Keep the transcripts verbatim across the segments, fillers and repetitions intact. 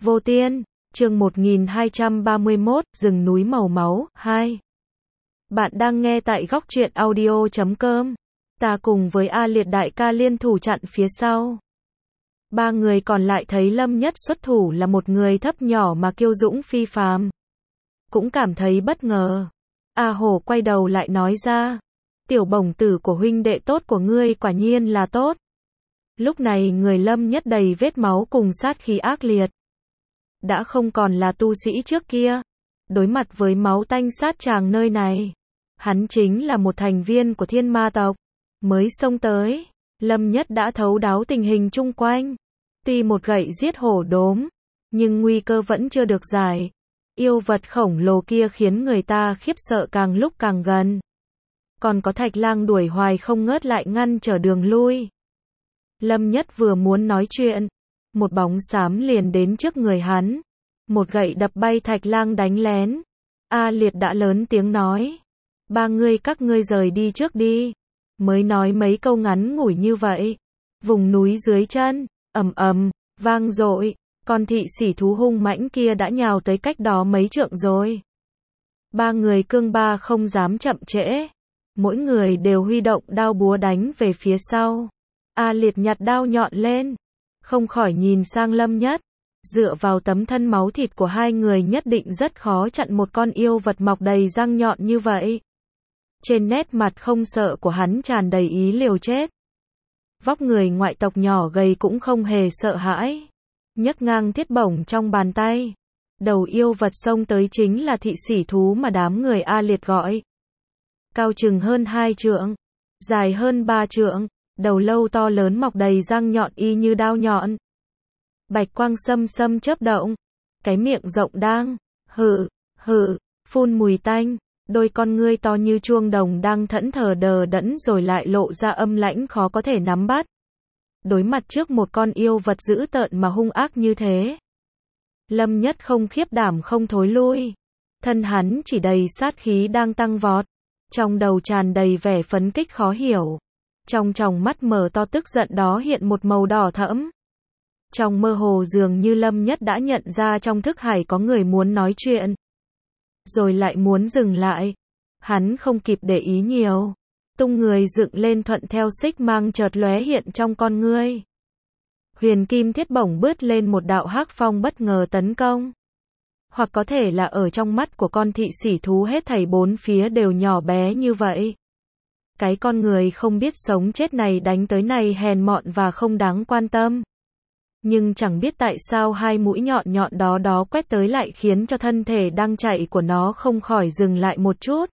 Vô Tiên, chương một nghìn hai trăm ba mươi mốt, rừng núi màu máu, hai. Bạn đang nghe tại góc truyện audio chấm com. Ta cùng với A Liệt đại ca liên thủ chặn phía sau. Ba người còn lại thấy Lâm Nhất xuất thủ là một người thấp nhỏ mà kiêu dũng phi phàm. Cũng cảm thấy bất ngờ. A Hổ quay đầu lại nói ra. Tiểu bổng tử của huynh đệ tốt của ngươi quả nhiên là tốt. Lúc này người Lâm Nhất đầy vết máu cùng sát khí ác liệt. Đã không còn là tu sĩ trước kia. Đối mặt với máu tanh sát tràng nơi này. Hắn chính là một thành viên của thiên ma tộc. Mới xông tới. Lâm Nhất đã thấu đáo tình hình chung quanh. Tuy một gậy giết hổ đốm. Nhưng nguy cơ vẫn chưa được giải. Yêu vật khổng lồ kia khiến người ta khiếp sợ càng lúc càng gần. Còn có Thạch Lang đuổi hoài không ngớt lại ngăn trở đường lui. Lâm Nhất vừa muốn nói chuyện. Một bóng xám liền đến trước người hắn. Một gậy đập bay Thạch Lang đánh lén. A Liệt đã lớn tiếng nói. Ba ngươi các ngươi rời đi trước đi. Mới nói mấy câu ngắn ngủi như vậy. Vùng núi dưới chân, ầm ầm, vang dội. Con thị sỉ thú hung mãnh kia đã nhào tới cách đó mấy trượng rồi. Ba người cương ba không dám chậm trễ. Mỗi người đều huy động đao búa đánh về phía sau. A Liệt nhặt đao nhọn lên. Không khỏi nhìn sang Lâm Nhất. Dựa vào tấm thân máu thịt của hai người nhất định rất khó chặn một con yêu vật mọc đầy răng nhọn như vậy. Trên nét mặt không sợ của hắn tràn đầy ý liều chết. Vóc người ngoại tộc nhỏ gầy cũng không hề sợ hãi. Nhấc ngang thiết bổng trong bàn tay. Đầu yêu vật xông tới chính là thị sỉ thú mà đám người A Liệt gọi. Cao chừng hơn hai trượng. Dài hơn ba trượng. Đầu lâu to lớn mọc đầy răng nhọn y như đao nhọn. Bạch quang xâm xâm chớp động. Cái miệng rộng đang hự, hự, phun mùi tanh. Đôi con ngươi to như chuông đồng đang thẫn thờ đờ đẫn rồi lại lộ ra âm lãnh khó có thể nắm bắt. Đối mặt trước một con yêu vật dữ tợn mà hung ác như thế. Lâm Nhất không khiếp đảm không thối lui. Thân hắn chỉ đầy sát khí đang tăng vọt. Trong đầu tràn đầy vẻ phấn kích khó hiểu. Trong tròng mắt mở to tức giận đó hiện một màu đỏ thẫm. Trong mơ hồ dường như Lâm Nhất đã nhận ra trong thức hải có người muốn nói chuyện. Rồi lại muốn dừng lại. Hắn không kịp để ý nhiều. Tung người dựng lên thuận theo xích mang chợt lóe hiện trong con ngươi. Huyền kim thiết bổng bứt lên một đạo hắc phong bất ngờ tấn công. Hoặc có thể là ở trong mắt của con thị sỉ thú hết thảy bốn phía đều nhỏ bé như vậy. Cái con người không biết sống chết này đánh tới này hèn mọn và không đáng quan tâm. Nhưng chẳng biết tại sao hai mũi nhọn nhọn đó đó quét tới lại khiến cho thân thể đang chạy của nó không khỏi dừng lại một chút.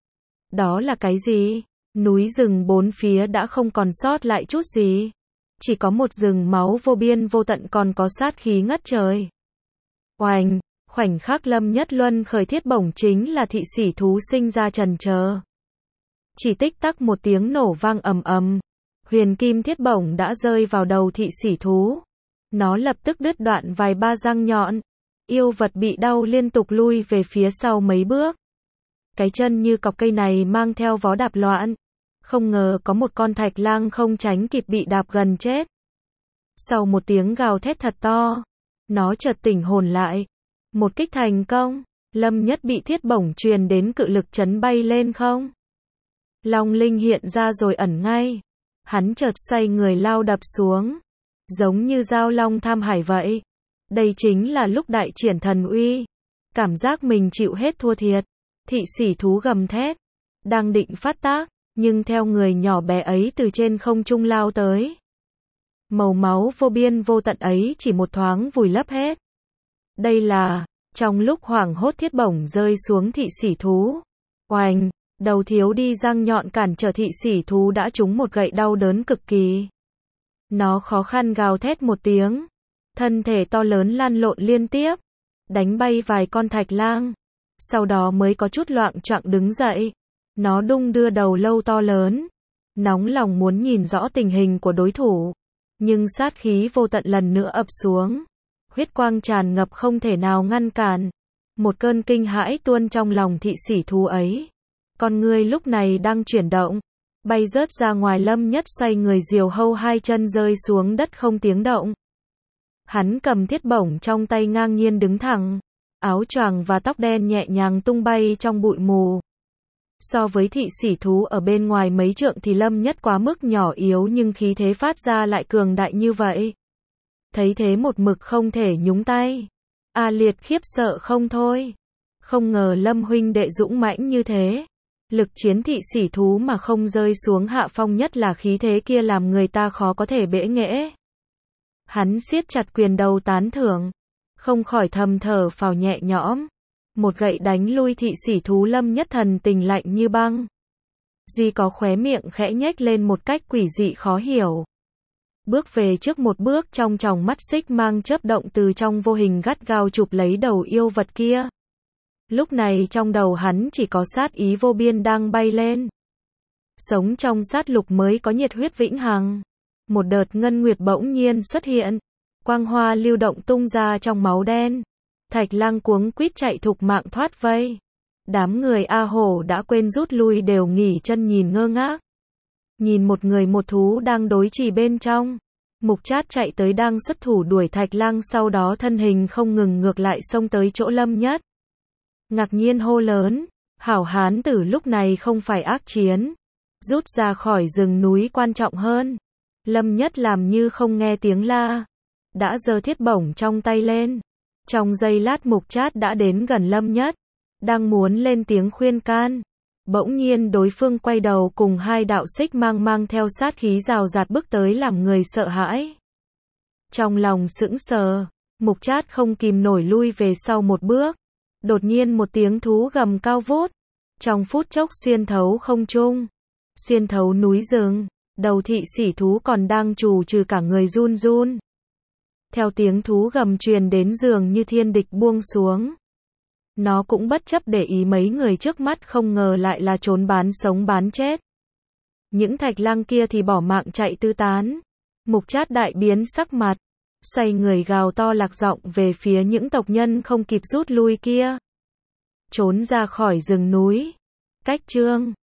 Đó là cái gì? Núi rừng bốn phía đã không còn sót lại chút gì. Chỉ có một rừng máu vô biên vô tận còn có sát khí ngất trời. Oành, khoảnh khắc Lâm Nhất luân khởi thiết bổng chính là thị sỉ thú sinh ra trần chờ. Chỉ tích tắc một tiếng nổ vang ầm ầm. Huyền kim thiết bổng đã rơi vào đầu thị sỉ thú. Nó lập tức đứt đoạn vài ba răng nhọn. Yêu vật bị đau liên tục lui về phía sau mấy bước. Cái chân như cọc cây này mang theo vó đạp loạn. Không ngờ có một con Thạch Lang không tránh kịp bị đạp gần chết. Sau một tiếng gào thét thật to, nó chợt tỉnh hồn lại. Một kích thành công, Lâm Nhất bị thiết bổng truyền đến cự lực chấn bay lên không. Long linh hiện ra rồi ẩn ngay. Hắn chợt xoay người lao đập xuống. Giống như dao long tham hải vậy. Đây chính là lúc đại triển thần uy. Cảm giác mình chịu hết thua thiệt. Thị sỉ thú gầm thét. Đang định phát tác. Nhưng theo người nhỏ bé ấy từ trên không trung lao tới. Màu máu vô biên vô tận ấy chỉ một thoáng vùi lấp hết. Đây là, trong lúc hoảng hốt thiết bổng rơi xuống thị sỉ thú. Oành, đầu thiếu đi răng nhọn cản trở thị sỉ thú đã trúng một gậy đau đớn cực kỳ. Nó khó khăn gào thét một tiếng. Thân thể to lớn lăn lộn liên tiếp. Đánh bay vài con Thạch Lang. Sau đó mới có chút loạng choạng đứng dậy. Nó đung đưa đầu lâu to lớn. Nóng lòng muốn nhìn rõ tình hình của đối thủ. Nhưng sát khí vô tận lần nữa ập xuống. Huyết quang tràn ngập không thể nào ngăn cản. Một cơn kinh hãi tuôn trong lòng thị sỉ thú ấy. Con ngươi lúc này đang chuyển động. Bay rớt ra ngoài. Lâm Nhất xoay người diều hâu hai chân rơi xuống đất không tiếng động. Hắn cầm thiết bổng trong tay ngang nhiên đứng thẳng, áo choàng và tóc đen nhẹ nhàng tung bay trong bụi mù. So với thị sỉ thú ở bên ngoài mấy trượng thì Lâm Nhất quá mức nhỏ yếu nhưng khí thế phát ra lại cường đại như vậy. Thấy thế một mực không thể nhúng tay. A Liệt khiếp sợ không thôi. Không ngờ Lâm huynh đệ dũng mãnh như thế. Lực chiến thị sỉ thú mà không rơi xuống hạ phong, nhất là khí thế kia làm người ta khó có thể bẽ nghễ. Hắn siết chặt quyền đầu tán thưởng, không khỏi thầm thở phào nhẹ nhõm. Một gậy đánh lui thị sỉ thú, Lâm Nhất thần tình lạnh như băng. Duy có khóe miệng khẽ nhếch lên một cách quỷ dị khó hiểu. Bước về trước một bước, trong tròng mắt xích mang chớp động, từ trong vô hình gắt gao chụp lấy đầu yêu vật kia. Lúc này trong đầu hắn chỉ có sát ý vô biên đang bay lên. Sống trong sát lục mới có nhiệt huyết vĩnh hằng. Một đợt ngân nguyệt bỗng nhiên xuất hiện, quang hoa lưu động tung ra trong máu đen. Thạch Lăng cuống quýt chạy thục mạng thoát vây. Đám người A Hổ đã quên rút lui đều nghỉ chân nhìn ngơ ngác. Nhìn một người một thú đang đối chì bên trong. Mục Trát chạy tới đang xuất thủ đuổi Thạch Lăng, sau đó thân hình không ngừng ngược lại xông tới chỗ Lâm Nhất. Ngạc nhiên hô lớn, hảo hán tử lúc này không phải ác chiến. Rút ra khỏi rừng núi quan trọng hơn. Lâm Nhất làm như không nghe tiếng la. Đã giơ thiết bổng trong tay lên. Trong giây lát Mục Trát đã đến gần Lâm Nhất. Đang muốn lên tiếng khuyên can. Bỗng nhiên đối phương quay đầu cùng hai đạo xích mang mang theo sát khí rào rạt bước tới làm người sợ hãi. Trong lòng sững sờ, Mục Trát không kìm nổi lui về sau một bước. Đột nhiên một tiếng thú gầm cao vút. Trong phút chốc xuyên thấu không trung. Xuyên thấu núi rừng. Đầu thị sỉ thú còn đang trù trừ cả người run run. Theo tiếng thú gầm truyền đến, dường như thiên địch buông xuống. Nó cũng bất chấp để ý mấy người trước mắt, không ngờ lại là trốn bán sống bán chết. Những Thạch Lăng kia thì bỏ mạng chạy tứ tán. Mục Trát đại biến sắc mặt, xoay người gào to lạc giọng về phía những tộc nhân không kịp rút lui kia. Trốn ra khỏi rừng núi. Cách chương